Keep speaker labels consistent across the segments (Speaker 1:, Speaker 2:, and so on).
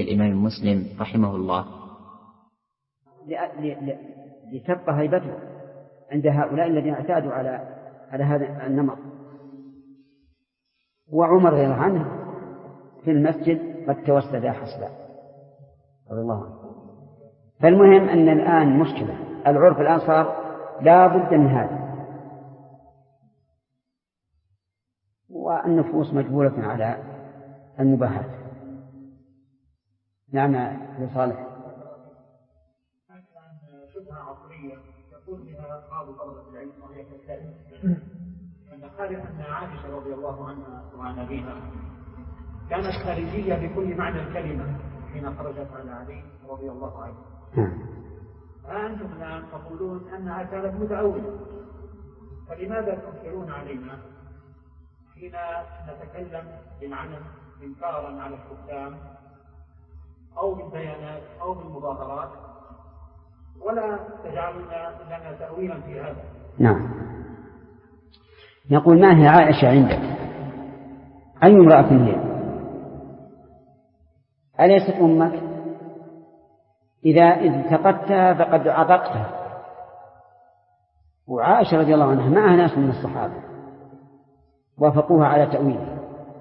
Speaker 1: الإمام مسلم رحمه الله؟
Speaker 2: لتبقى هيبته عند هؤلاء الذين اعتادوا على هذا النمط. وعمر رضي الله عنه في المسجد قد توسد حصلا رضي الله عنه. فالمهم أن الآن مشكلة العرف الآن صار لا بد من هذا، والنفوس مجبولة على المباحات. نعم يا صالح.
Speaker 3: شبهة عصرية يقول بها بعض طلبة العلم وهي كالتالي: أن عائشة رضي الله عنها وعن أبيها كانت خارجية بكل معنى الكلمة حين خرجت على علي رضي الله عنه. أنتم الآن تقولون أنها كانت متأولة، فلماذا تنكرون علينا حين نتكلم بالعنف إنكارا على الحكام أو بالبيانات أو بالمظاهرات، ولا تجعلون لنا تأويلا في هذا؟
Speaker 2: نعم. نقول: ما هي عائشة عندك؟ أي امرأة هي؟ أليست أمك؟ إذا التقتها فقد عبقتها. وعائشة رضي الله عنها معها ناس من الصحابة وافقوها على تأويله،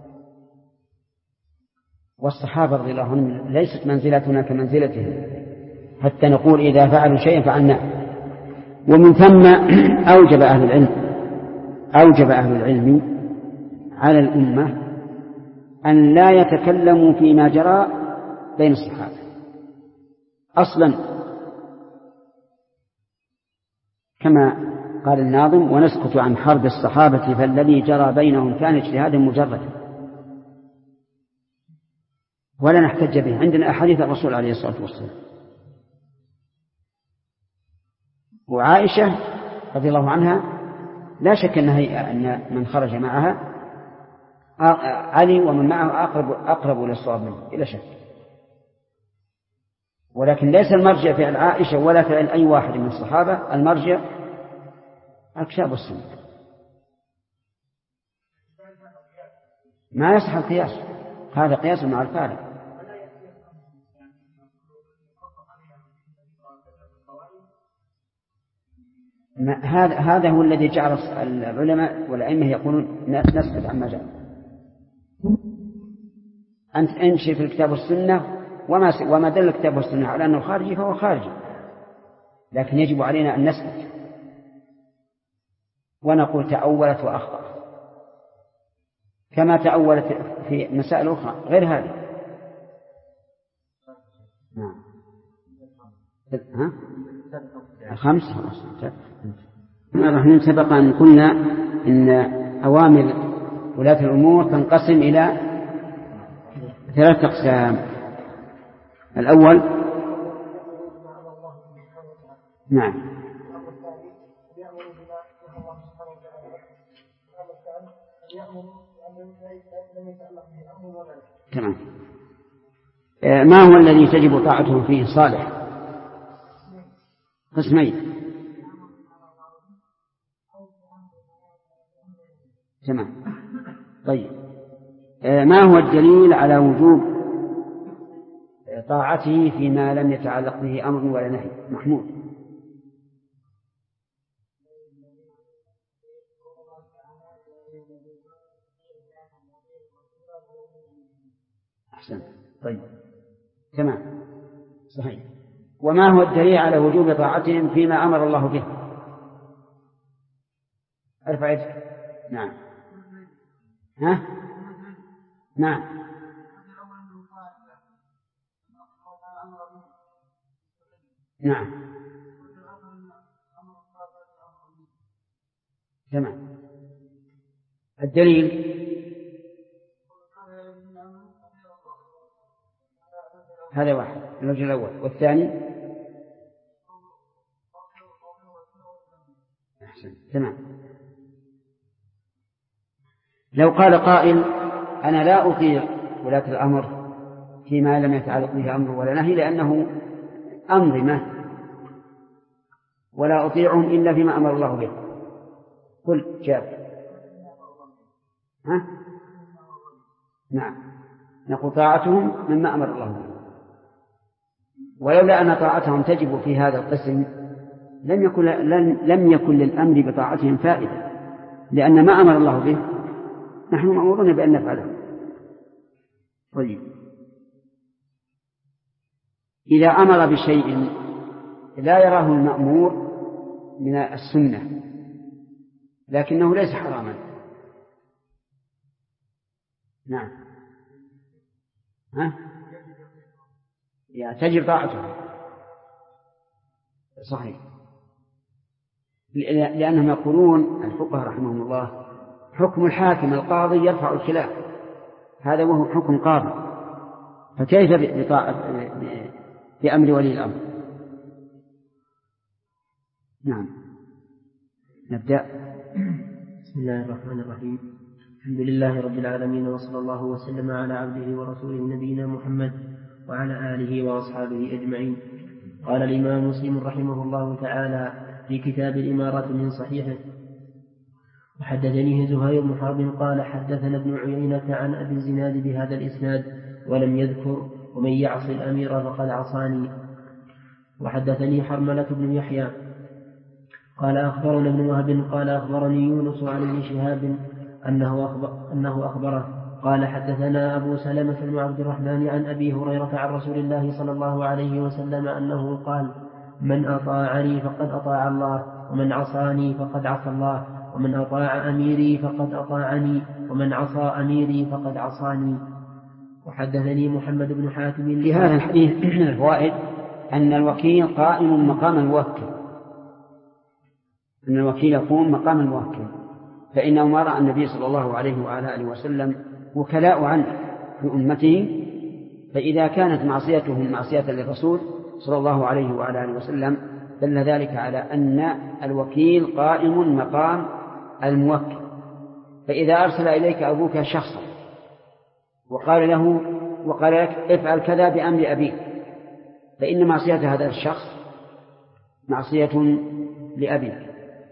Speaker 2: والصحابة رضي الله عنهم ليست منزلتنا كمنزلتهم حتى نقول إذا فعلوا شيئا فعلناه. ومن ثم أوجب أهل العلم على الأمة أن لا يتكلموا فيما جرى بين الصحابة أصلا، كما قال الناظم: ونسكت عن حرب الصحابة فالذي جرى بينهم كان اجتهادا مجردا، ولا نحتج به. عندنا أحاديث الرسول عليه الصلاة والسلام. وعائشة رضي الله عنها لا شك أن من خرج معها علي ومن معه أقرب للصواب منه بلا شك، ولكن ليس المرجع فعل عائشة ولا فعل أي واحد من الصحابة، المرجع الكتاب والسنة. ما يصح القياس، هذا قياس مع الفارق. هذا هو الذي جعل العلماء والأئمة يقولون نسكت عما جاء. أنت انشي في الكتاب والسنة، وما دل الكتاب والسنة على أنه خارجي فهو خارجي، لكن يجب علينا أن نسكت ونقول تأولت وأخطأت، كما تأولت في مسائل أخرى غير هذه. نعم. خمس. نحن سبق أن قلنا إن أوامر ولاة الأمور تنقسم إلى 3 أقسام. الأول نعم تمام. ما هو الذي تجب طاعته فيه صالح؟ قسمين. تمام. طيب، ما هو الدليل على وجوب طاعته فيما لم يتعلق به أمر ولا نهي؟ محمود. أحسن. طيب تمام صحيح. وما هو الدليل على وجوب طاعتهم فيما أمر الله به؟ ارفع يدك. نعم. ها؟ نعم. نعم. تمام. الدليل هذا واحد، الوجه الأول. والثاني أحسن. تمام. لو قال قائل: أنا لا أطيع ولاة الأمر فيما لم يتعلق به أمر ولا نهي لأنه أنظمة، ولا أطيعهم إلا فيما أمر الله به، قل جاب. ها؟ نعم، نقول طاعتهم مما أمر الله به. ولولا أن طاعتهم تجب في هذا القسم لم يكن للأمر بطاعتهم فائدة، لأن ما أمر الله به نحن مأمورون بأن نفعله. طيب، إذا أمر بشيء لا يراه المأمور من السنة لكنه ليس حراما، نعم، يعني تجب طاعته، صحيح، لأنهم يقولون الفقهاء رحمهم الله حكم الحاكم القاضي يرفع الخلاف، هذا وهو حكم قاضي، فكيف بأمر ولي الأمر؟ نعم، نبدأ.
Speaker 4: بسم الله الرحمن الرحيم. الحمد لله رب العالمين، وصلى الله وسلم على عبده ورسوله نبينا محمد وعلى آله وأصحابه أجمعين. قال الإمام مسلم رحمه الله تعالى في كتاب الإمارة من صحيحه: وحدثني زهير بن حرب قال حدثنا ابن عيينة عن أبي الزناد بهذا الإسناد ولم يذكر ومن يعص الأمير فقد عصاني. وحدثني حرملة بن يحيى قال أخبرنا ابن وهب قال أخبرني يونس عن ابن شهاب أنه أخبره قال حدثنا أبو سلمة بن عبد الرحمن عن أبي هريرة عن رسول الله صلى الله عليه وسلم أنه قال: من أطاعني فقد أطاع الله، ومن عصاني فقد عصى الله، ومن أطاع أميري فقد أطاعني، ومن عصى أميري فقد عصاني. وحدثني محمد بن حاتم.
Speaker 2: لهذا الحديث من الفوائد أن الوكيل قائم مقام الموكل، أن الوكيل يقوم مقام الموكل، فإنه ما رأى النبي صلى الله عليه وعلى آله وسلم وكلاء عنه في أمته، فإذا كانت معصيتهم معصية للرسول صلى الله عليه وعلى آله وسلم دل ذلك على أن الوكيل قائم مقام الموكل. فإذا أرسل إليك أبوك شخصا وقال لك افعل كذا بأمر أبيك، فإن معصية هذا الشخص معصية لأبيك.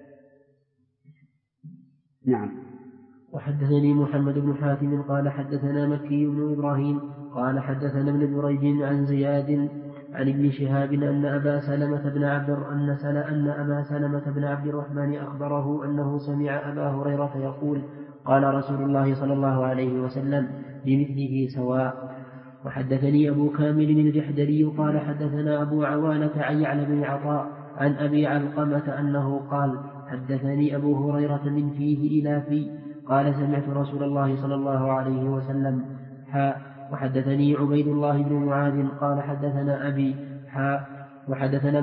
Speaker 2: نعم.
Speaker 4: وحدثني محمد بن حاتم قال حدثنا مكي بن إبراهيم قال حدثنا ابن جريج عن زياد عن ابن شهاب أن أبا سلمة بن عبد الرحمن أخبره أنه سمع أبا هريرة يقول: قال رسول الله صلى الله عليه وسلم: بمثله سواء. وحدثني أبو كامل الجحدري قال حدثنا أبو عوانة عن يعلى بن عطاء عن أبي علقمة أنه قال: حدثني أبو هريرة من فيه إلى في قال: سمعت رسول الله صلى الله عليه وسلم. وحدثني عبيد الله بن معاذ قال حدثنا أبي وحدثنا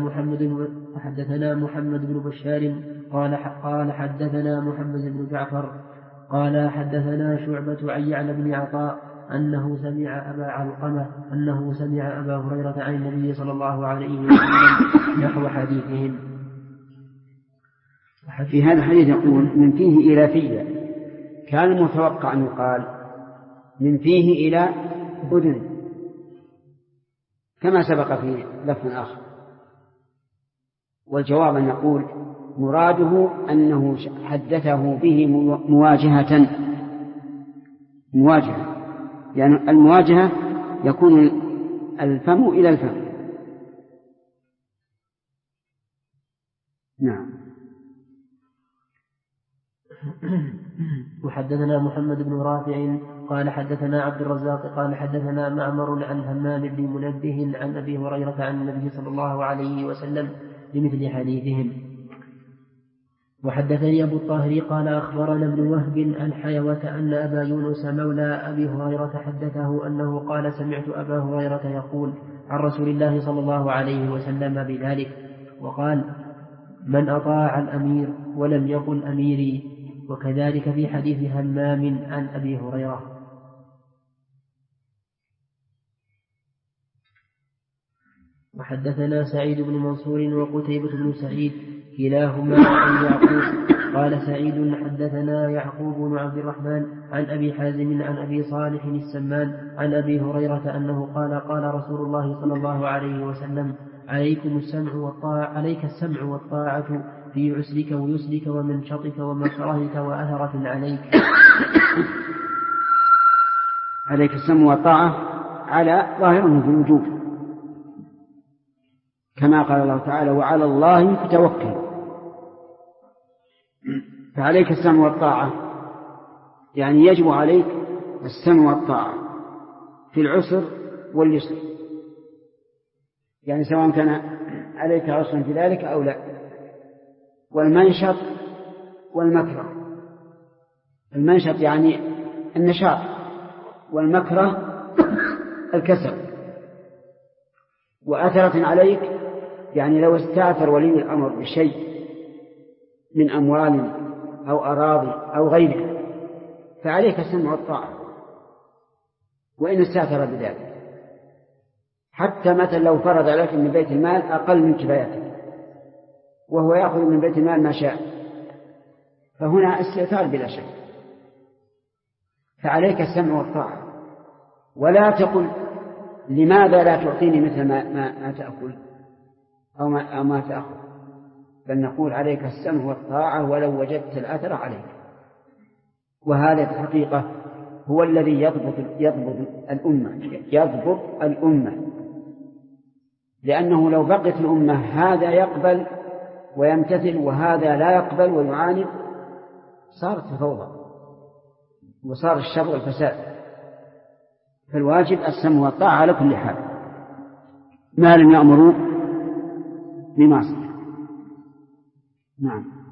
Speaker 4: محمد بن بشار قال حدثنا محمد بن جعفر قال حدثنا شعبة عن يعلى بن عطاء أنه سمع أبا علقمة أنه سمع أبا هريرة عن النبي صلى الله عليه وسلم نحو حديثهم.
Speaker 2: في هذا الحديث يقول: من فيه إلى فيه، كان المتوقع أن يقال من فيه إلى أذن كما سبق في لفظ آخر، والجواب أن نقول مراده أنه حدثه به مواجهة، يعني المواجهة يكون الفم إلى الفم. نعم.
Speaker 4: وحدثنا محمد بن رافع قال حدثنا عبد الرزاق قال حدثنا معمر عن همام بن منبه عن أبي هريرة عن النبي صلى الله عليه وسلم بمثل حديثهم. وحدثني أبو الطاهر قال أخبرنا ابن وهب عن حيوة أن أبا يونس مولى أبي هريرة حدثه أنه قال: سمعت أبا هريرة يقول عن رسول الله صلى الله عليه وسلم بذلك، وقال: من أطاع الأمير ولم يقل أميري. وكذلك في حديث همام عن أبي هريرة. وحدثنا سعيد بن منصور وقتيبة بن سعيد كلاهما عن يعقوب قال سعيد حدثنا يعقوب بن عبد الرحمن عن أبي حازم عن أبي صالح السمان عن أبي هريرة أنه قال: قال رسول الله صلى الله عليه وسلم: عليك السمع والطاعة في عسرك ويسرك ومنشطك ومكرهك وأثرة عليك.
Speaker 2: عليك السمع والطاعة على ظاهره في الوجوب، كما قال الله تعالى وعلى الله فتوكل. فعليك السمع والطاعة، يعني يجب عليك السمع والطاعة في العسر واليسر، يعني سواء كان عليك عسر في ذلك أو لا. والمنشط والمكره، المنشط يعني النشاط، والمكره الكسل. وأثرة عليك يعني لو استأثر ولي الأمر بشيء من أموال أو أراضي أو غيرها فعليك السمع والطاعة وإن استأثر بذلك، حتى مثلا لو فرض عليك من بيت المال أقل من كفايته وهو يأخذ من بيت المال ما شاء، فهنا استئثار بلا شك، فعليك السمع والطاعة. ولا تقل لماذا لا تعطيني مثل ما تأكل أو ما تأخذ، بل نقول عليك السمع والطاعة ولو وجدت الأثر عليك. وهذا في الحقيقة هو الذي يضبط الأمة، لأنه لو بقت الأمة هذا يقبل ويمتثل وهذا لا يقبل ويعاند صارت فوضى وصار الشر والفساد. فالواجب السمع والطاعة على كل حال ما لم يأمروا بمعصية. نعم.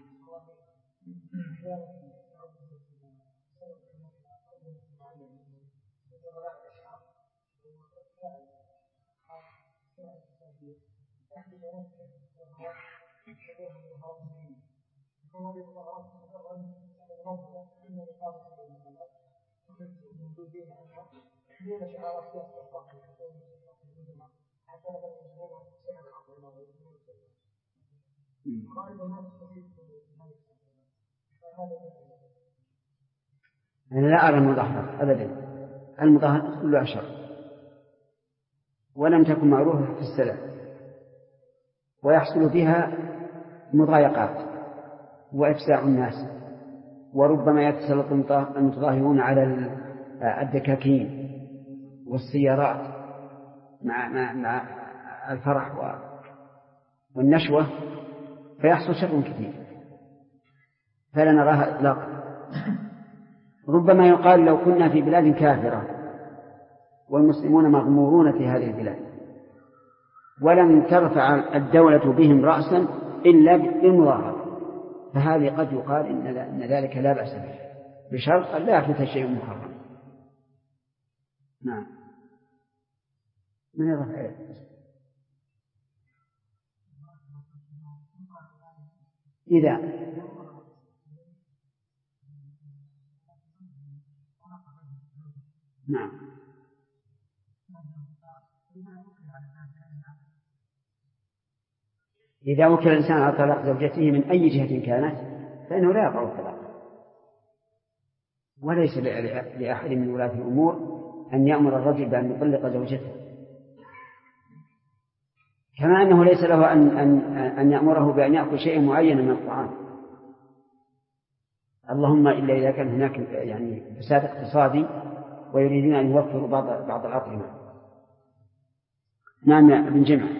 Speaker 2: أنا لا أرى المظاهرات أبدا، المظاهرات كلها شر ولم تكن معروفة في السلف، ويحصل فيها مضايقات وإفساع الناس، وربما يتسلط المتظاهرون على الدكاكين والسيارات مع الفرح والنشوة، فيحصل شر كثير فلا نراها إطلاقا. ربما يقال لو كنا في بلاد كافرة والمسلمون مغمورون في هذه البلاد ولم ترفع الدولة بهم رأسا إلا بالمظاهرة، فهذه قد يقال إن ذلك لا بأس به بشرط أن لا يحدث شيء محرم. نعم. من يرفع إذا نعم إذا وكل الإنسان على طلاق زوجته من أي جهة كانت فإنه لا يقع الطلاق، وليس لأحد من ولاة الأمور أن يأمر الرجل بأن يطلق زوجته، كما أنه ليس له أن يأمره بأن يأكل شيء معين من الطعام، اللهم إلا إذا كان هناك يعني فساد اقتصادي ويريدون أن يوفروا بعض الأطعمة. نعم يا ابن جمع.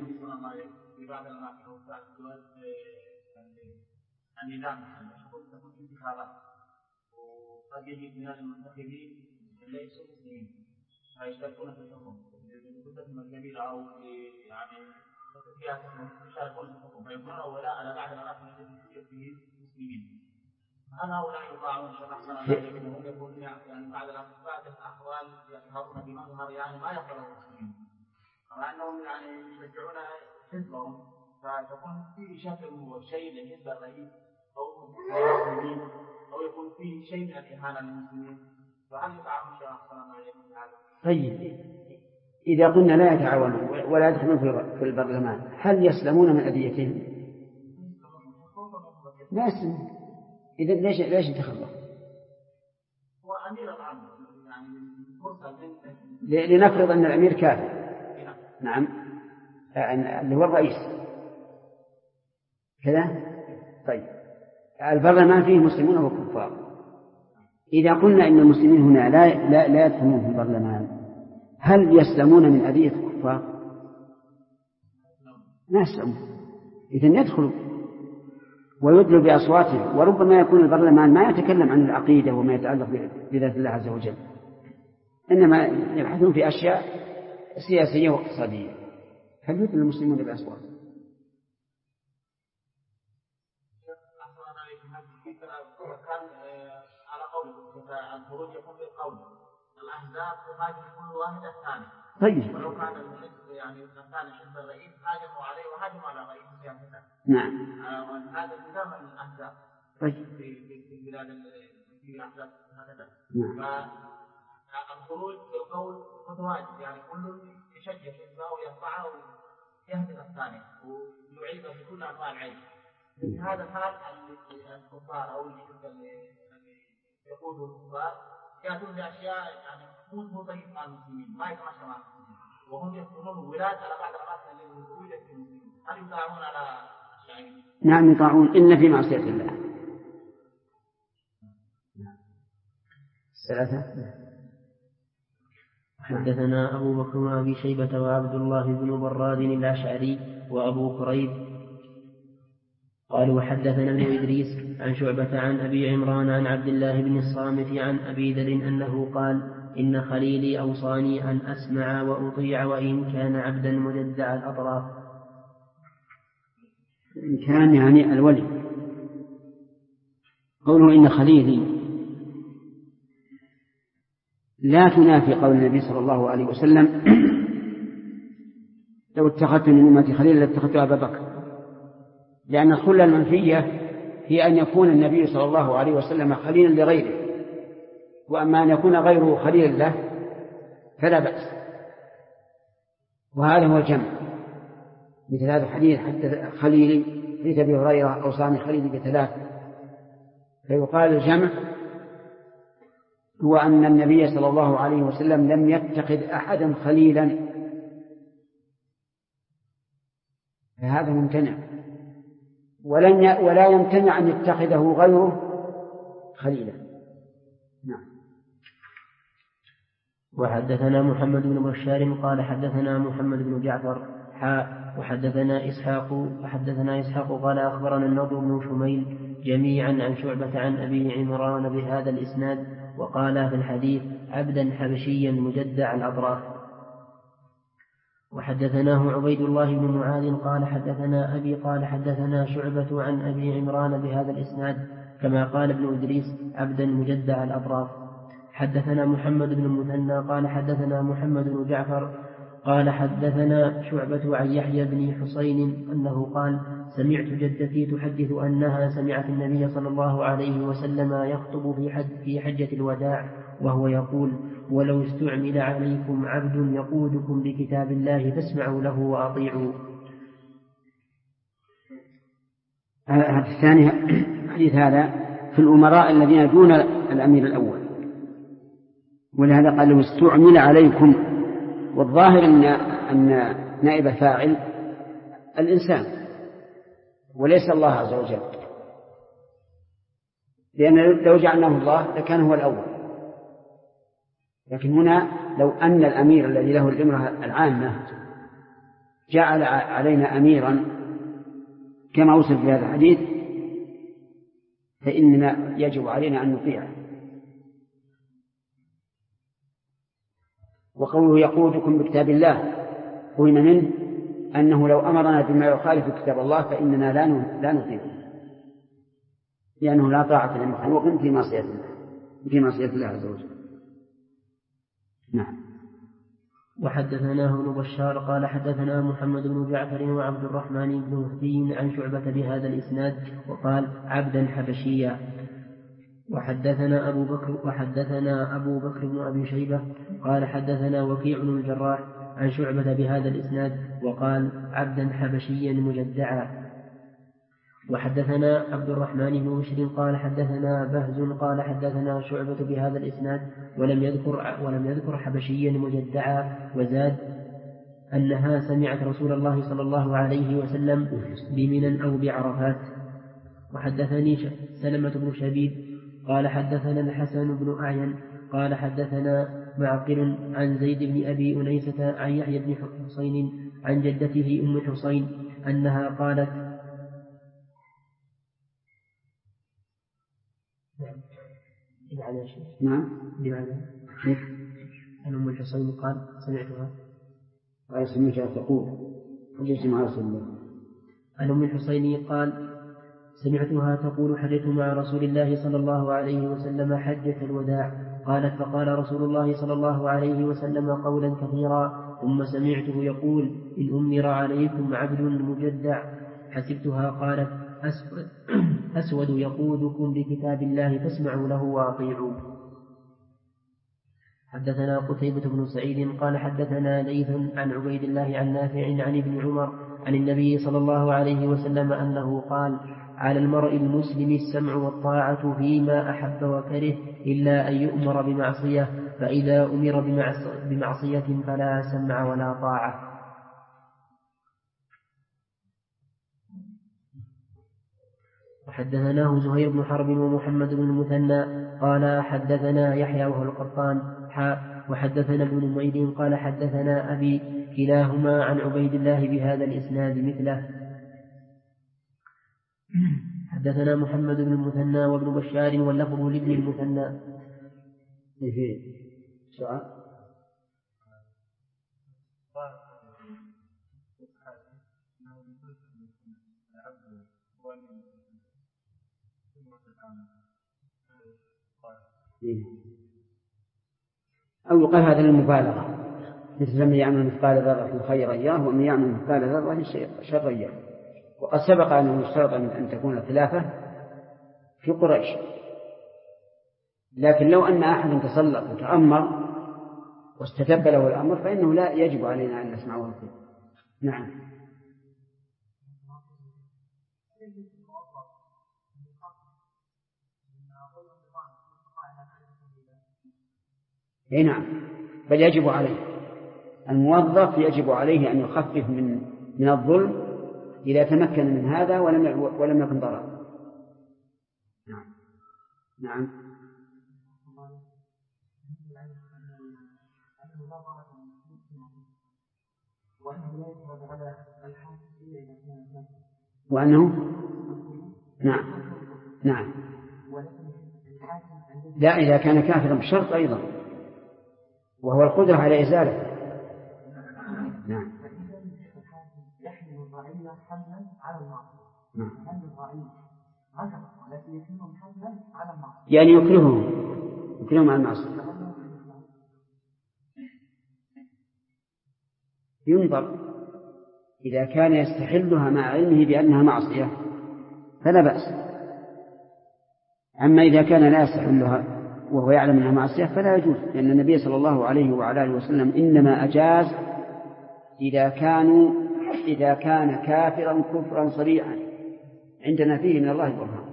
Speaker 3: النظام تكون انتخابات وقد يجد من المنتخبين ليسوا مسلمين فيشتركون في الحكم بمدة كبيرة أو يعني فيها يشاركون في الحكم فيكون هؤلاء على بعض الأراضي فيه مسلمين، هل هؤلاء يطاعون شرعا هم يكونون يعني بعض الأحوال يظهرون بمظهر يعني ما يقبله المسلمين مع أنهم يعني يشجعون حزبهم، فتكون فيه شكل وشيء لحزب الرئيس أو يكون فيه شيء من الإهانة للمسلمين، فهل يتعاون شرعا عليهم هذا؟
Speaker 2: طيب إذا قلنا لا يتعاونون ولا يدخلون في البرلمان هل يسلمون من أذيتهم؟ لا يسلمون. إذا ليش يتخلف؟
Speaker 3: وأمير الأمر يعني
Speaker 2: لنفرض أن الأمير كافر، نعم اللي هو الرئيس كذا. طيب البرلمان فيه مسلمون وكفار، إذا قلنا إن المسلمين هنا لا يدخلون في البرلمان هل يسلمون من أذية الكفار؟ ناس إذن يدخلوا ويدلوا بأصواتهم، وربما يكون البرلمان ما يتكلم عن العقيدة وما يتعلق بذات الله عز وجل، إنما يبحثون في أشياء سياسية واقتصادية، فليدلوا المسلمون بأصواتهم.
Speaker 3: على قول الخروج يكون بالقول الأحزاب تهاجم كل واحد الثاني.
Speaker 2: طيب.
Speaker 3: ولو كان الحزب يعني الثاني حزب الرئيس هاجموا عليه وهاجموا على رئيس سياسته.
Speaker 2: نعم.
Speaker 3: هذا نظام الأحزاب.
Speaker 2: طيب.
Speaker 3: في البلاد في الأحزاب هكذا.
Speaker 2: نعم.
Speaker 3: فالخروج بالقول متواجد، يعني كل يشجع حزبه ويرفعه ويهدم الثاني ويعيده بكل أنواع العيش. في هذا الحال الكفار أو الشرك اللي يقوده الكفار يأتون بأشياء يعني مو طيب مع المسلمين، ما يتماشى مع المسلمين، وهم يكونون ولاة على بعض الأماكن اللي يوجد في المسلمين. هل يطاعون على أشياء؟
Speaker 2: نعم يطاعون، إن في معصية الله. ثلاثة.
Speaker 4: حدثنا أبو بكر وأبي شيبة وعبد الله بن براد الأشعري وأبو كريب قالوا وحدثنا ابن إدريس عن شعبة عن أبي عمران عن عبد الله بن الصامت عن أبي ذر أنه قال إن خليلي أوصاني أن أسمع وأطيع وإن كان عبدا مجدع الأطراف.
Speaker 2: إن كان يعني الولي. قوله إن خليلي لا تنافي قول النبي صلى الله عليه وسلم لو اتخذت من أمتي خليلا لاتخذت أبا بكر، لأن الخلة المنفية هي أن يكون النبي صلى الله عليه وسلم خليلا لغيره، وأما أن يكون غيره خليلا له فلا بأس، وهذا هو الجمع. مثل هذا الحديث حتى خليلي حديث أبي هريرة أوصاني خليلي بثلاث، فيقال الجمع هو أن النبي صلى الله عليه وسلم لم يتخذ أحدا خليلا، فهذا ممتنع، ولا يمتنع أن يتخذه غيره خليلا. نعم.
Speaker 4: وحدثنا محمد بن بشار قال حدثنا محمد بن جعفر وحدثنا إسحاق قال أخبرنا النضر بن شميل جميعا عن شعبة عن أبي عمران بهذا الإسناد، وقال في الحديث عبدا حبشيا مجدع الأطراف. وحدثناه عبيد الله بن معاذ قال حدثنا أبي قال حدثنا شعبة عن أبي عمران بهذا الإسناد كما قال ابن إدريس عبدا مجدع الأطراف. حدثنا محمد بن المثنى قال حدثنا محمد بن جعفر قال حدثنا شعبة عن يحيى بن حسين أنه قال سمعت جدتي تحدث أنها سمعت النبي صلى الله عليه وسلم يخطب في حجة الوداع وهو يقول ولو استعمل عليكم عبد يقودكم بكتاب الله فاسمعوا له وأطيعوا.
Speaker 2: الثاني حديث هذا في الأمراء الذين دون الأمير الأول، ولهذا قال لو استعمل عليكم، والظاهر أن نائب فاعل الإنسان وليس الله عز وجل، لأن لو جعلناه الله لكان هو الأول، لكن هنا لو أن الأمير الذي له الإمرة العامة جعل علينا أميرا كما وصف في هذا الحديث فإننا يجب علينا أن نطيعه. وقوله يقودكم بكتاب الله فهم منه أنه لو أمرنا بما يخالف كتاب الله فإننا لا نطيعه، لأنه لا طاعة لمخلوق في معصية الله عز وجل. نعم.
Speaker 4: وحدثناه ابن بشار قال حدثنا محمد بن جعفر وعبد الرحمن بن مهدي عن شعبة بهذا الإسناد وقال عبدا حبشيا. وحدثنا أبو بكر بن أبي شيبة قال حدثنا وكيع بن الجراح عن شعبة بهذا الإسناد وقال عبدا حبشيا مجدعا. وحدثنا عبد الرحمن بن بشر قال حدثنا بهز قال حدثنا شعبة بهذا الإسناد ولم يذكر حبشيا مجدعا، وزاد أنها سمعت رسول الله صلى الله عليه وسلم بمنى أو بعرفات. وحدثني سلمة بن شبيب قال حدثنا الحسن بن أعين قال حدثنا معقل عن زيد بن أبي أنيسة عن يحيى بن حسين عن جدته أم حسين أنها قالت
Speaker 2: نعم كيف؟
Speaker 4: أن أم الحصين قال سمعتها
Speaker 2: سمعتها تقول
Speaker 4: عن أم الحصين قال سمعتها تقول حجت مع رسول الله صلى الله عليه وسلم حجة الوداع. قالت فقال رسول الله صلى الله عليه وسلم قولا كثيرا ثم سمعته يقول إن أمر عليكم عبد مجدع. حسبتها قالت أسود يقودكم بكتاب الله فاسمعوا له وأطيعوا. حدثنا قتيبة بن سعيد قال حدثنا ليث عن عبيد الله عن نافع عن ابن عمر عن النبي صلى الله عليه وسلم أنه قال على المرء المسلم السمع والطاعة فيما أحب وكره إلا أن يؤمر بمعصية فإذا أمر بمعصية فلا سمع ولا طاعة. وحدثناه زهير بن حرب ومحمد بن المثنى قال حدثنا يحيى وهو القطان وحدثنا ابن نمير قال حدثنا أبي كلاهما عن عبيد الله بهذا الإسناد مثله. حدثنا محمد بن المثنى وابن بشار واللفظ لابن المثنى.
Speaker 2: في سؤال أو يقال هذا للمبالغة مثل من يعمل مثقال ذرة خيرا يره ومن يعمل مثقال ذرة شرا يره. وقد سبق أنه اشترط أن تكون خلافة في قريش، لكن لو أن أحد تسلط وتأمر واستتب له الأمر فإنه لا يجب علينا أن نسمعه ونطيعه. نعم. أي نعم، بل يجب عليه الموظف يجب عليه أن يخفف من الظلم إذا تمكن من هذا ولم يكن ضرر. نعم. نعم. وأنه نعم نعم لا إذا كان كافرا بشرط أيضا وهو القدرة على إزالة. نعم. يعني يكرههم على المعصية. ينظر إذا كان يستحلها مع علمه بأنها معصية فلا بأس، أما إذا كان لا يستحلها وهو يعلم أنها معصية فلا يجوز، لأن النبي صلى الله عليه وعلى آله وسلم إنما أجاز إذا كان كافرا كفرا صريحا عندنا فيه من الله برهان.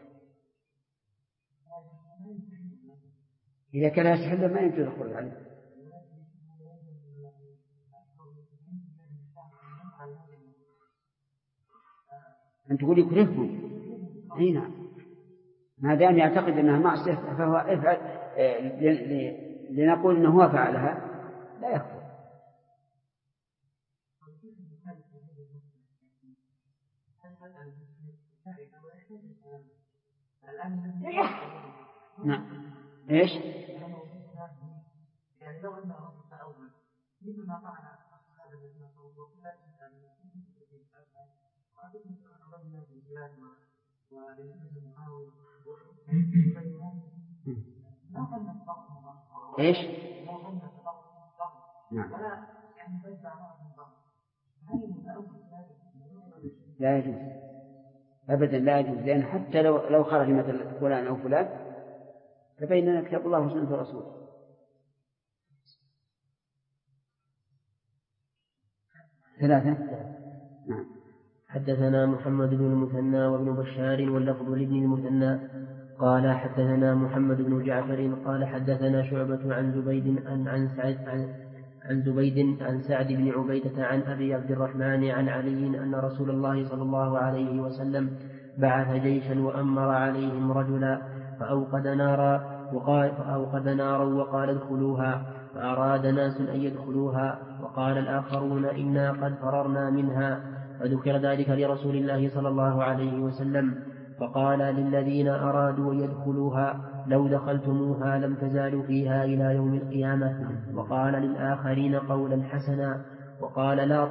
Speaker 2: إذا كان يستحل ما يجوز الخروج عليه. أن تقول يكرههم. أي نعم، ما دام يعتقد أنها معصية فهو افعل لنقول أنه هو فعلها لا يكفر. نعم. إيش؟ إيش؟ نعم. لا يجوز أبدا، لا يجوز، لأن حتى لو خرج مثل فلان أو فلان فبيننا كتاب الله وسنة رسوله. ثلاثة. نعم.
Speaker 4: حدثنا محمد بن المثنى وابن بشار واللفظ لابن المثنى قال حدثنا محمد بن جعفر قال حدثنا شعبة عن زبيد عن سعد بن عبيدة عن أبي عبد الرحمن عن علي أن رسول الله صلى الله عليه وسلم بعث جيشا وأمر عليهم رجلا فأوقد نارا وقال ادخلوها، فأراد ناس أن يدخلوها وقال الآخرون إنا قد فررنا منها، فذكر ذلك لرسول الله صلى الله عليه وسلم فقال للذين أرادوا يدخلوها لو دخلتموها لم تزالوا فيها إلى يوم القيامة. وقال للآخرين قولا حسنا وقال لا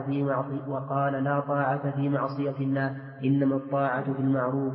Speaker 4: طاعة في معصية الله إنما الطاعة في المعروف.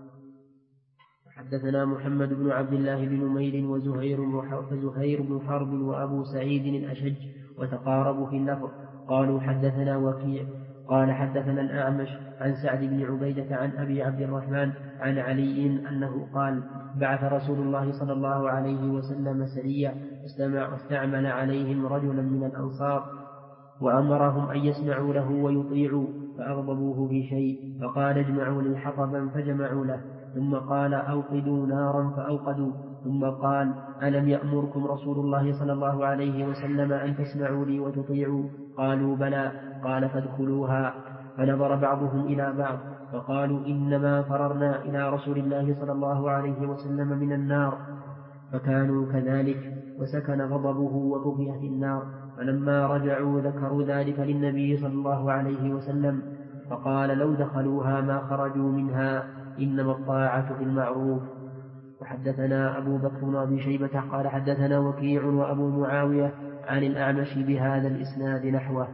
Speaker 4: حدثنا محمد بن عبد الله بن نمير وزهير بن حرب وأبو سعيد الأشج وتقاربوا في اللفظ قالوا حدثنا وكيع قال حدثنا الأعمش عن سعد بن عبيدة عن أبي عبد الرحمن عن علي أنه قال بعث رسول الله صلى الله عليه وسلم سرية واستعمل عليهم رجلا من الأنصار وأمرهم أن يسمعوا له ويطيعوا فأغضبوه في شيء فقال اجمعوا لي حطبا فجمعوا له ثم قال أوقدوا نارا فأوقدوا ثم قال ألم يأمركم رسول الله صلى الله عليه وسلم أن تسمعوا لي وتطيعوا قالوا بلى قال فادخلوها فنظر بعضهم إلى بعض فقالوا إنما فررنا إلى رسول الله صلى الله عليه وسلم من النار فكانوا كذلك وسكن غضبه وطفئ في النار فلما رجعوا ذكروا ذلك للنبي صلى الله عليه وسلم فقال لو دخلوها ما خرجوا منها إنما الطاعة في المعروف. وحدثنا أبو بكر بن أبي شيبة قال حدثنا وكيع وأبو معاوية عن الأعمش بهذا الإسناد نحوه.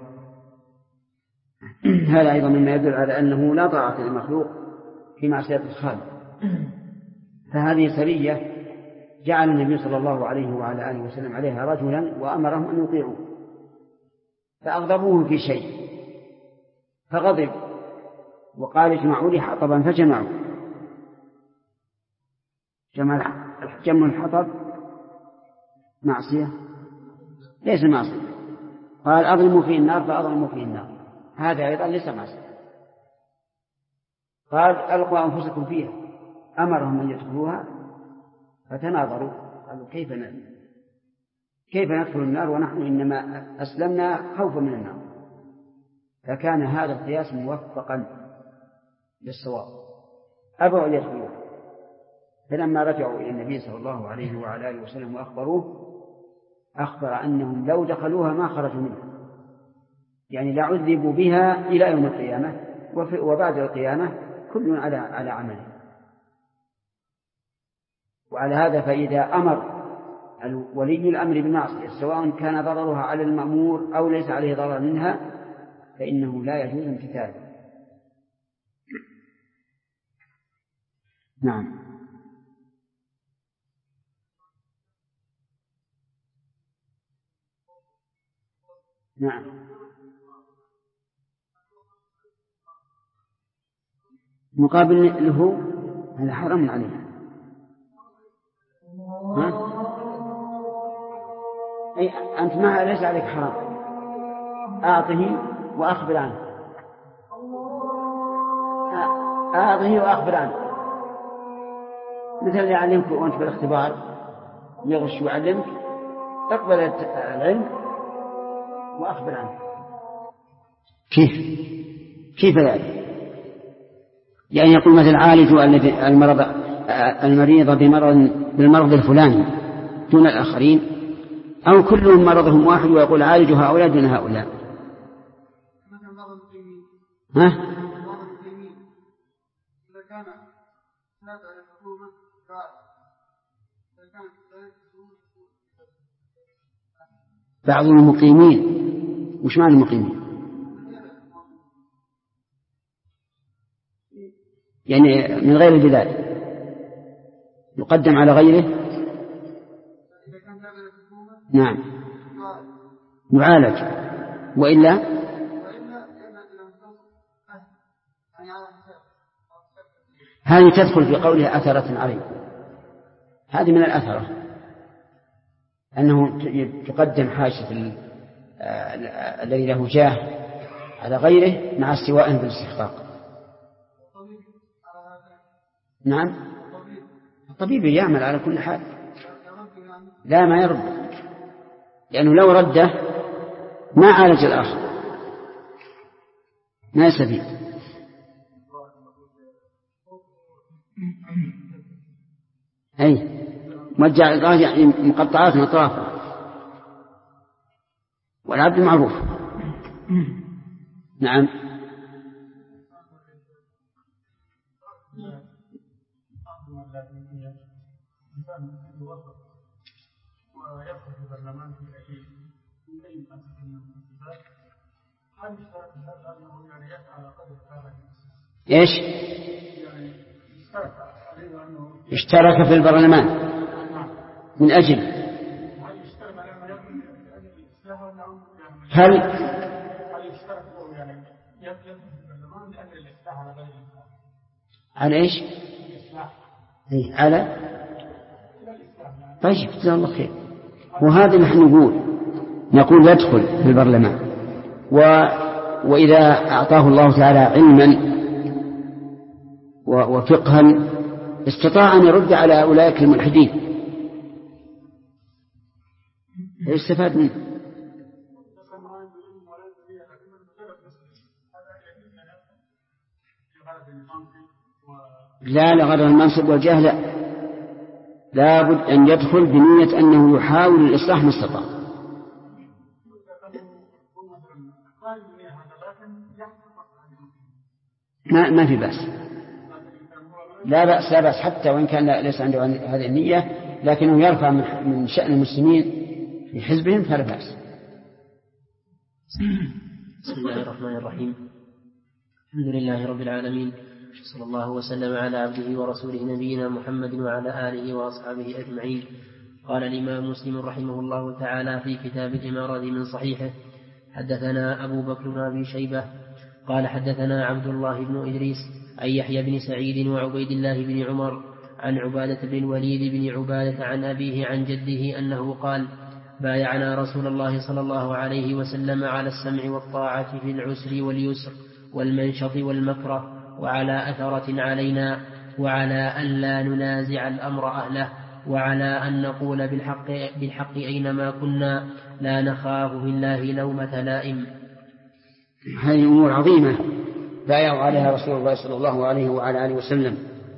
Speaker 2: هذا أيضا مما يدل على أنه لا طاعة للمخلوق في معصية الخالق. فهذه سرية جعل النبي صلى الله عليه وعلى آله وسلم عليها رجلا وأمرهم أن يطيعوا فأغضبوه في شيء فغضب وقال اجمعوا لي حطبا فجمعوا. جمع الحطب معصية ليس معصية. قال أظلموا فيه النار فأظلموا فيه النار هذا أيضا ليس معصية. قال ألقوا أنفسكم فيها أمرهم أن يدخلوها فتناظروا قالوا كيف ندخل النار ونحن إنما أسلمنا خوفا من النار. فكان هذا القياس موفقا للصواب أبوا أن يدخلوها. فلما رجعوا إلى النبي صلى الله عليه وعلى آله وسلم وأخبروه أخبر أنهم لو دخلوها ما خرجوا منها يعني لعذبوا بها إلى يوم القيامة وبعد القيامة كل على عمله. وعلى هذا فإذا أمر ولي الأمر بمعصية سواء كان ضررها على المأمور أو ليس عليه ضرر منها فإنه لا يجوز امتثاله. نعم. نعم. مقابل له هذا حرام عليه. أي أنت ما ليس عليك حرام أعطه وأخبر عنه. أعطه وأخبر عنه مثل اللي يعلمك وأنت بالاختبار يغش ويعلمك اقبل العلم وأخبر عنه. كيف ذلك؟ يعني يقول مثل عالج المريض بالمرض الفلاني دون الآخرين أو كلهم مرضهم واحد ويقول عالج هؤلاء دون هؤلاء. بعض المقيمين وش معنى المقيمين؟ يعني من غير البلاد يقدم على غيره. نعم يعالج وإلا هذه تدخل في قولها أثرة عليه. هذه من الأثرة أنه تقدم حاجة الذي له جاه على غيره مع استوائهم في الاستحقاق. نعم الطبيب يعمل على كل حال لا ما يرد لأنه لو رده ما عالج الآخر ما يستفيد. أي مرجع يعني مقطعات أطرافه والعبد معروف. نعم
Speaker 3: اللاتينية إنسان يوظف ويدخل في البرلمان في أي مؤسسة من المؤسسات، هل يشترط هذا أنه يعني يسعى على قدر هذا؟
Speaker 2: إيش؟
Speaker 3: يعني
Speaker 2: اشترك في البرلمان من أجل هل
Speaker 3: يشترك يعني يدخل في البرلمان لأجل الإصلاح على غير الإصلاح؟
Speaker 2: على إيش؟ على طيب جزاه الله خير. وهذا نحن نقول يدخل في البرلمان، وإذا أعطاه الله تعالى علما وفقها استطاع أن يرد على أولئك الملحدين. استفاد منه. لا لغرض المنصب والجاه لا بد أن يدخل بنية أنه يحاول الإصلاح ما استطاع. ما في بأس، لا بأس حتى وإن كان ليس عنده هذه النية، لكنه يرفع من شأن المسلمين في حزبهم فلا بأس.
Speaker 4: بسم الله الرحمن الرحيم. الحمد لله رب العالمين، صلى الله وسلم على عبده ورسوله نبينا محمد وعلى آله وأصحابه أجمعين. قال الإمام مسلم رحمه الله تعالى في كتاب الإمارة من صحيحه: حدثنا أبو بكر بن أبي شيبة قال حدثنا عبد الله بن إدريس عن يحيى بن سعيد وعبيد الله بن عمر عن عبادة بن الوليد بن عبادة عن أبيه عن جده أنه قال: بايعنا رسول الله صلى الله عليه وسلم على السمع والطاعة في العسر واليسر والمنشط والمكره، وعلى أثرة علينا، وعلى أن لا ننازع الأمر أهله، وعلى أن نقول بالحق أينما كنا، لا نخاف بالله لومة لائم.
Speaker 2: هذه أمور عظيمة بايعوا عليها رسول الله صلى الله عليه وعلى آله وسلم،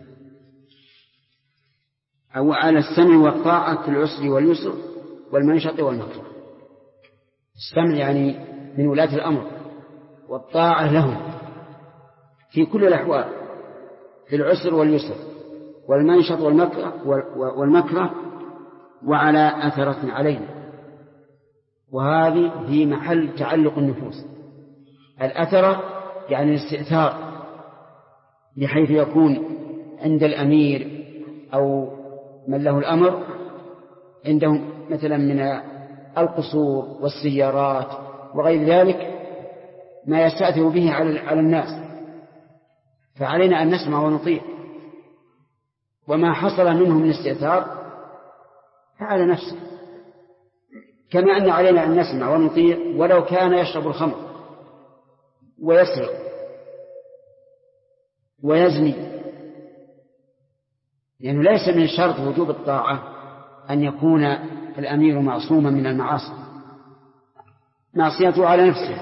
Speaker 2: أو على السمع والطاعة في العسر واليسر والمنشط والمكره. السمع يعني من ولاة الأمر، والطاعة لهم في كل الأحوال في العسر واليسر والمنشط والمكره، وعلى أثرة علينا. وهذه في محل تعلق النفوس. الأثرة يعني الاستئثار، بحيث يكون عند الأمير أو من له الأمر عندهم مثلا من القصور والسيارات وغير ذلك ما يستأثر به على الناس، فعلينا أن نسمع ونطيع. وما حصل منهم من استئثار فعلى نفسه، كما أن علينا أن نسمع ونطيع ولو كان يشرب الخمر ويسرق ويزني، لأنه ليس من شرط وجوب الطاعة أن يكون الأمير معصوما من المعاصي، معصيته على نفسه.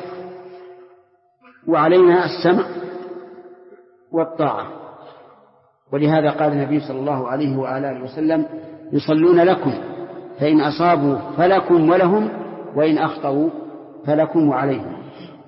Speaker 2: وعلينا السمع والطاعة. ولهذا قال النبي صلى الله عليه وآله وسلم: يصلون لكم فإن أصابوا فلكم ولهم، وإن أخطأوا فلكم وعليهم.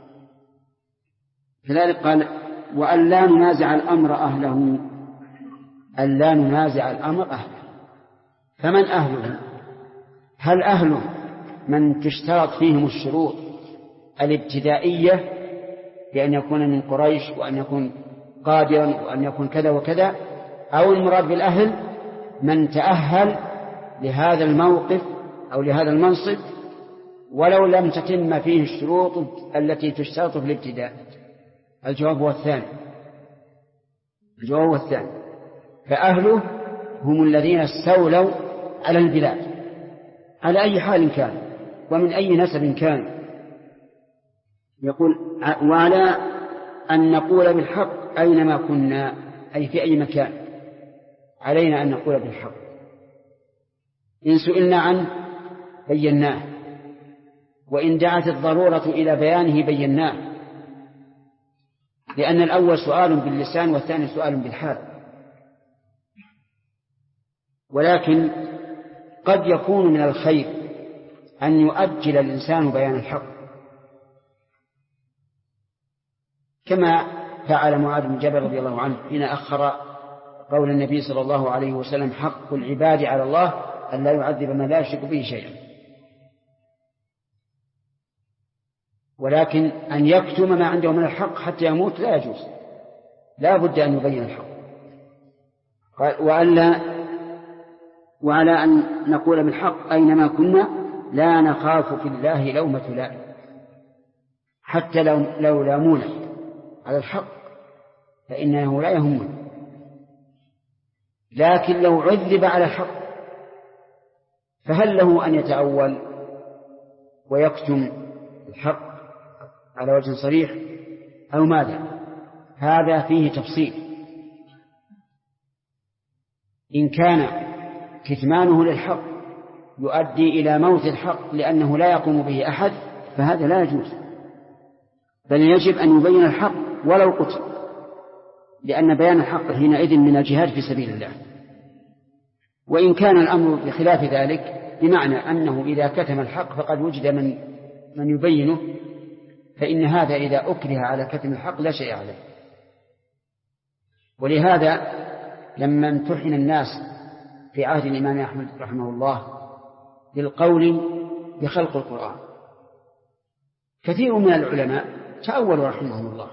Speaker 2: كذلك قال: وأن لا ننازع الأمر أهله. أن لا ننازع الأمر أهله. فمن أهله؟ هل أهله من تشترط فيهم الشروط الابتدائية بأن يكون من قريش وأن يكون قادرا وأن يكون كذا وكذا، أو المراد بالأهل من تأهل لهذا الموقف أو لهذا المنصب ولو لم تتم فيه الشروط التي تشترط في الابتداء؟ الجواب هو الثاني. فأهله هم الذين استولوا على البلاد على أي حال كان ومن أي نسب كان. يقول: وعلى أن نقول بالحق أينما كنا، أي في أي مكان علينا أن نقول بالحق. إن سئلنا عنه بيناه، وإن دعت الضرورة إلى بيانه بيناه، لأن الأول سؤال باللسان والثاني سؤال بالحال. ولكن قد يكون من الخير أن يؤجل الإنسان بيان الحق، كما فعل معاذ بن جبل رضي الله عنه حين أخر قول النبي صلى الله عليه وسلم حق العباد على الله أن لا يعذب من لا يشرك به شيئا. ولكن أن يكتم ما عنده من الحق حتى يموت لا يجوز، لا بد أن يبين الحق. وعلى أن نقول بالحق أينما كنا لا نخاف في الله لومة لائم، حتى لو لامونا على الحق فإنه لا يهمنا، لكن لو عذب على الحق فهل له أن يتأول ويكتم الحق على وجه صريح أو ماذا؟ هذا فيه تفصيل. إن كان كتمانه للحق يؤدي إلى موت الحق لأنه لا يقوم به أحد فهذا لا يجوز، بل يجب أن يبين الحق ولو قتل، لأن بيان الحق حينئذ من الجهاد في سبيل الله. وإن كان الأمر بخلاف ذلك بمعنى أنه إذا كتم الحق فقد وجد من يبينه، فإن هذا إذا أكره على كتم الحق لا شيء عليه. ولهذا لما امتحن الناس في عهد الإمام أحمد رحمه الله بالقول بخلق القرآن كثير من العلماء تأولوا رحمهم الله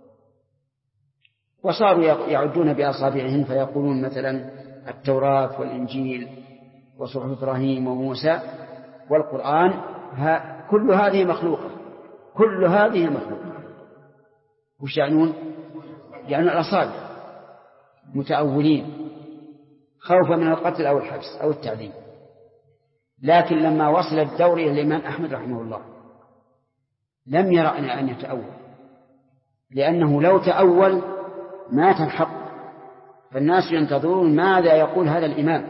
Speaker 2: وصاروا يعدون بأصابعهم فيقولون مثلا التوراة والإنجيل وصحف إبراهيم وموسى والقرآن كل هذه مخلوقة، كل هذه مخلوقة. وش يعنون؟ يعني الأصابع، متأولين خوفا من القتل أو الحبس أو التعذيب. لكن لما وصل الدور إلى الإمام أحمد رحمه الله لم يرأنا أن يتأول، لأنه لو تأول مات الحق، فالناس ينتظرون ماذا يقول هذا الإمام،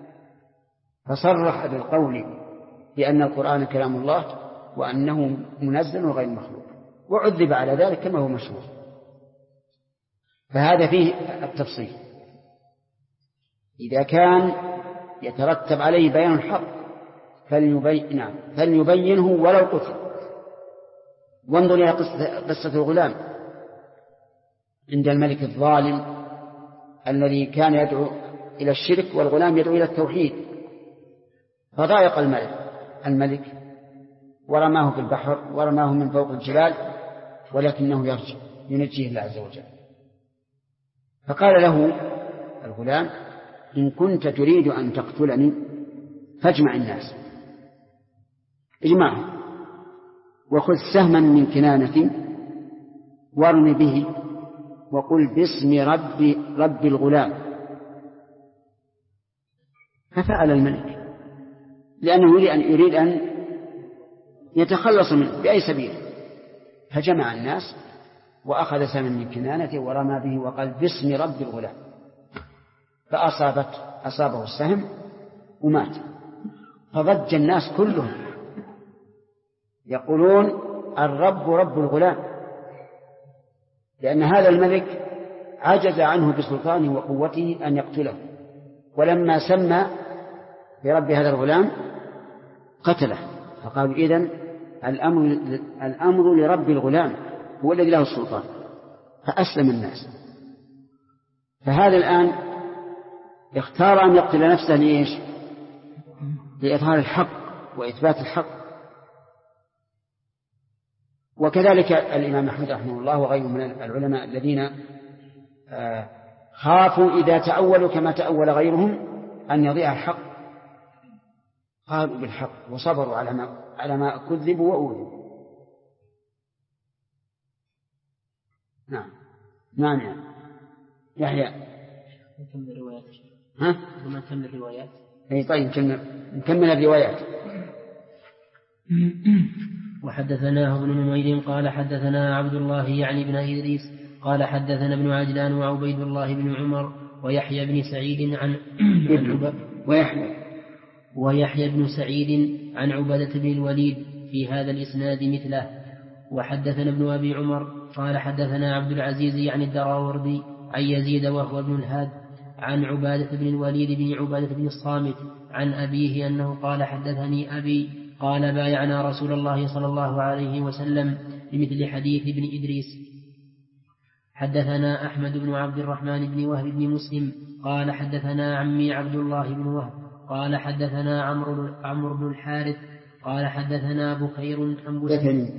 Speaker 2: فصرح بالقول بأن القرآن كلام الله وأنه منزل وغير مخلوق، وعذب على ذلك كما هو مشهور. فهذا فيه التفصيل. إذا كان يترتب عليه بيان الحق فليبينه ولو قتل. وانظر إلى قصة الغلام عند الملك الظالم الذي كان يدعو إلى الشرك والغلام يدعو إلى التوحيد، فضايق الملك ورماه في البحر ورماه من فوق الجبال، ولكنه يرجع ينجيه الله عز وجل. فقال له الغلام إن كنت تريد أن تقتلني فاجمع الناس، اجمعهم وخذ سهما من كنانة وارم به وقل باسم رب الغلام. ففعل الملك لأنه يريد أن يتخلص منه بأي سبيل، فجمع الناس وأخذ سهما من كنانته ورمى به وقال باسم رب الغلام، فأصابه السهم ومات. فضج الناس كلهم يقولون الرب رب الغلام، لأن هذا الملك عجز عنه بسلطانه وقوته أن يقتله، ولما سمى برب هذا الغلام قتله. فقالوا إذن الأمر لرب الغلام هو الذي له السلطان، فأسلم الناس. فهذا الآن اختار أن يقتل نفسه لإيش؟ لإظهار الحق وإثبات الحق. وكذلك الإمام أحمد رحمه الله وغيره من العلماء الذين خافوا إذا تأولوا كما تأول غيرهم أن يضيع الحق قالوا بالحق وصبروا على ما كذبوا وأوذوا. نعم نعم يحيى
Speaker 4: نكمل الروايات.
Speaker 2: ها؟
Speaker 4: نكمل الروايات.
Speaker 2: أي طيب نكمل الروايات.
Speaker 4: وحدثناه ابن نمير قال حدثنا عبد الله يعني بن إدريس قال حدثنا ابن عجلان وعبيد الله بن عمر ويحيى بن سعيد ويحيى بن سعيد عن عبادة بن الوليد في هذا الإسناد مثله. وحدثنا ابن أبي عمر قال حدثنا عبد العزيز يعني الدراوردي عن يزيد وهو ابن الهاد عن عبادة بن الوليد بن عبادة بن الصامت عن أبيه أنه قال حدثني أبي قال بايعنا رسول الله صلى الله عليه وسلم بمثل حديث ابن إدريس. حدثنا أحمد بن عبد الرحمن بن وهب بن مسلم قال حدثنا عمي عبد الله بن وهب قال حدثنا عمرو بن الحارث قال حدثنا بكير عن بسر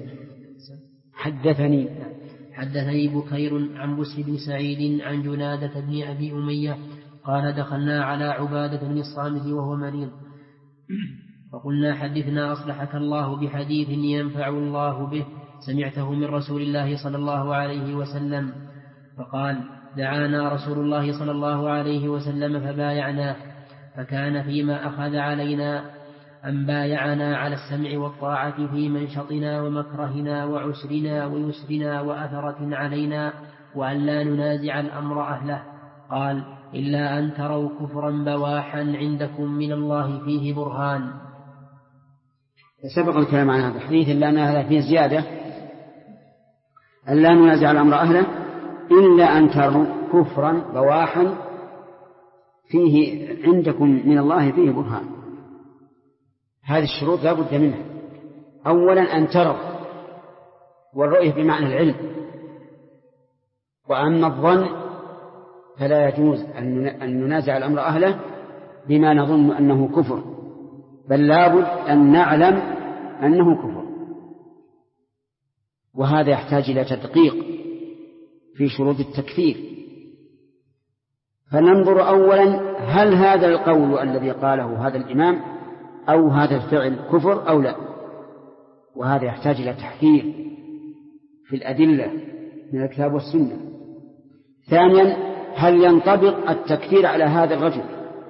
Speaker 4: حدثني بكير عن بسر بن سعيد عن جنادة بن أبي أمية قال دخلنا على عبادة بن الصامت وهو مريض فقلنا حدثنا أصلحك الله بحديث ينفع الله به سمعته من رسول الله صلى الله عليه وسلم. فقال دعانا رسول الله صلى الله عليه وسلم فبايعناه، فكان فيما أخذ علينا أن بايعنا على السمع والطاعة في منشطنا ومكرهنا وعسرنا ويسرنا وأثرة علينا، وأن لا ننازع الأمر أهله. قال إلا أن تروا كفرا بواحا عندكم من الله فيه برهان.
Speaker 2: سبق الكلام عن هذا الحديث، إلا أن هذا فيه زيادة، أن لا ننازع الأمر أهله إلا أن تروا كفرا بواحا فيه عندكم من الله فيه برهان. هذه الشروط لا بد منها. أولا أن تروا، والرؤية بمعنى العلم. وأما الظن فلا يجوز أن ننازع الأمر أهله بما نظن أنه كفر، بل لابد أن نعلم أنه كفر، وهذا يحتاج إلى تدقيق في شروط التكفير. فننظر أولا هل هذا القول الذي قاله هذا الإمام أو هذا الفعل كفر أو لا، وهذا يحتاج إلى تحقيق في الأدلة من الكتاب والسنة. ثانيا هل ينطبق التكفير على هذا الرجل،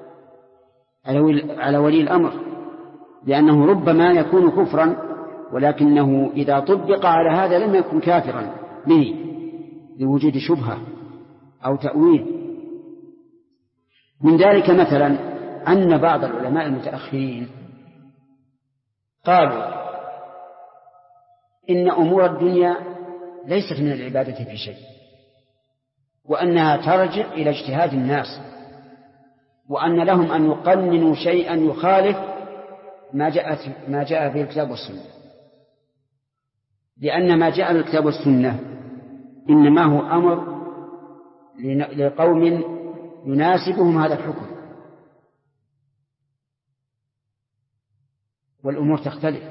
Speaker 2: على ولي الأمر، لأنه ربما يكون كفرا ولكنه إذا طبق على هذا لم يكن كافرا به لوجود شبهة أو تأويل. من ذلك مثلا أن بعض العلماء المتأخرين قالوا إن أمور الدنيا ليست من العبادة في شيء، وأنها ترجع إلى اجتهاد الناس، وأن لهم أن يقننوا شيئا يخالف ما جاء في الكتاب والسنة، لأن ما جاء في الكتاب والسنة إنما هو أمر لقوم يناسبهم هذا الحكم، والأمور تختلف،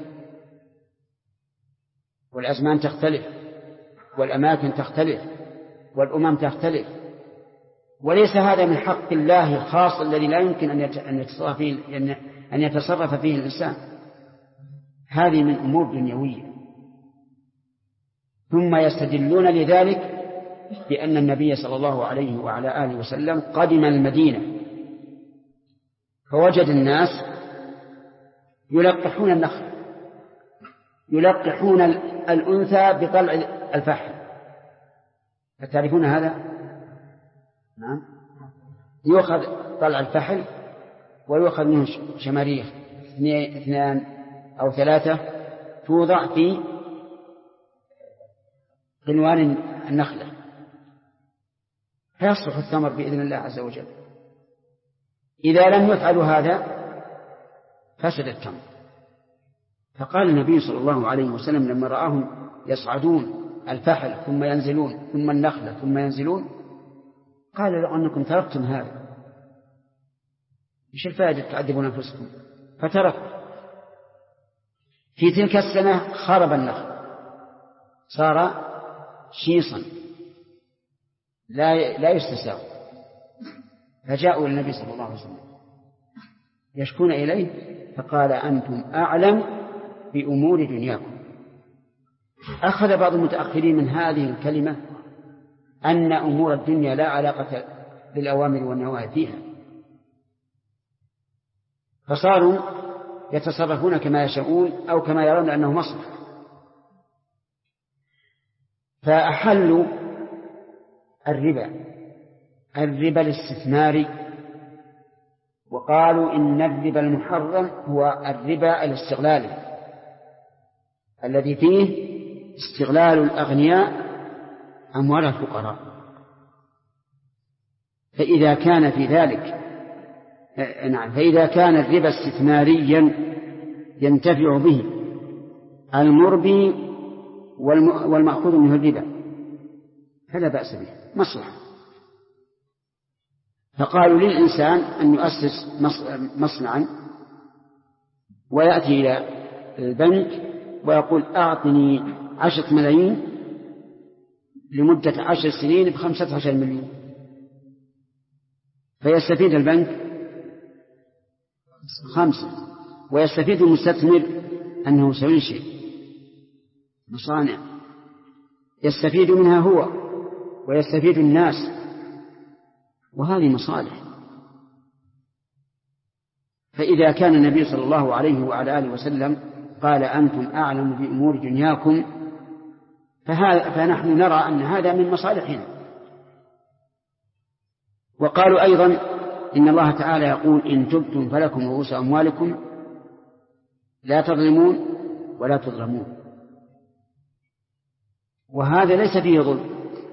Speaker 2: والأزمان تختلف، والأماكن تختلف، والأمم تختلف، وليس هذا من حق الله الخاص الذي لا يمكن أن يتصرف فيه الإنسان. هذه من أمور دنيوية. ثم يستدلون لذلك بأن النبي صلى الله عليه وعلى آله وسلم قدم المدينة فوجد الناس يلقحون النخل، يلقحون الأنثى بطلع الفحل. فتعرفون هذا؟ نعم. يؤخذ طلع الفحل ويؤخذ منه شماريخ 2 أو 3 توضع في قنوان النخلة فيصلح الثمر بإذن الله عز وجل. إذا لم يفعلوا هذا فسد التمر. فقال النبي صلى الله عليه وسلم لما رآهم يصعدون الفحل ثم ينزلون ثم النخلة ثم ينزلون، قال لو أنكم تركتم هذا إيش الفائدة تعذبون أنفسكم؟ فتركوا. في تلك السنة خرب النخل، صار شيصا لا يستساغ. فجاءوا النبي صلى الله عليه وسلم يشكون إليه، فقال أنتم أعلم بأمور دنياكم. أخذ بعض المتأخرين من هذه الكلمة أن أمور الدنيا لا علاقة بالأوامر والنواهي فيها، فصاروا يتصرفون كما يشاءون أو كما يرون أنه مصلحة. فأحلوا الربا الاستثماري، وقالوا إن الربا المحرم هو الربا الاستغلالي الذي فيه استغلال الأغنياء أموال الفقراء. فإذا كان في ذلك فإذا كان الربا استثماريا ينتفع به المربي والمأخوذ منه الربا، فلا بأس به، مصلحة. فقالوا للإنسان أن يؤسس مصنعا ويأتي إلى البنك ويقول أعطني 10 ملايين لمدة 10 سنين ب15 مليون، فيستفيد البنك 5، ويستفيد المستثمر أنه سينشئ مصانع يستفيد منها هو ويستفيد الناس، وهذه مصالح. فإذا كان النبي صلى الله عليه وعلى آله وسلم قال أنتم أعلم بأمور دنياكم، فنحن نرى أن هذا من مصالحنا. وقالوا أيضا إن الله تعالى يقول إن تبتم فلكم رؤوس أموالكم لا تظلمون ولا تظلمون، وهذا ليس فيه ظلم،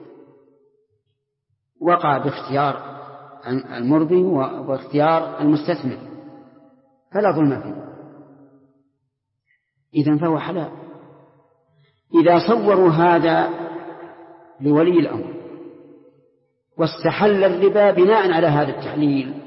Speaker 2: وقع باختيار المرضي واختيار المستثمر فلا ظلم فيه، إذن فهو حلال. إذا صوروا هذا لولي الأمر واستحل الربا بناء على هذا التحليل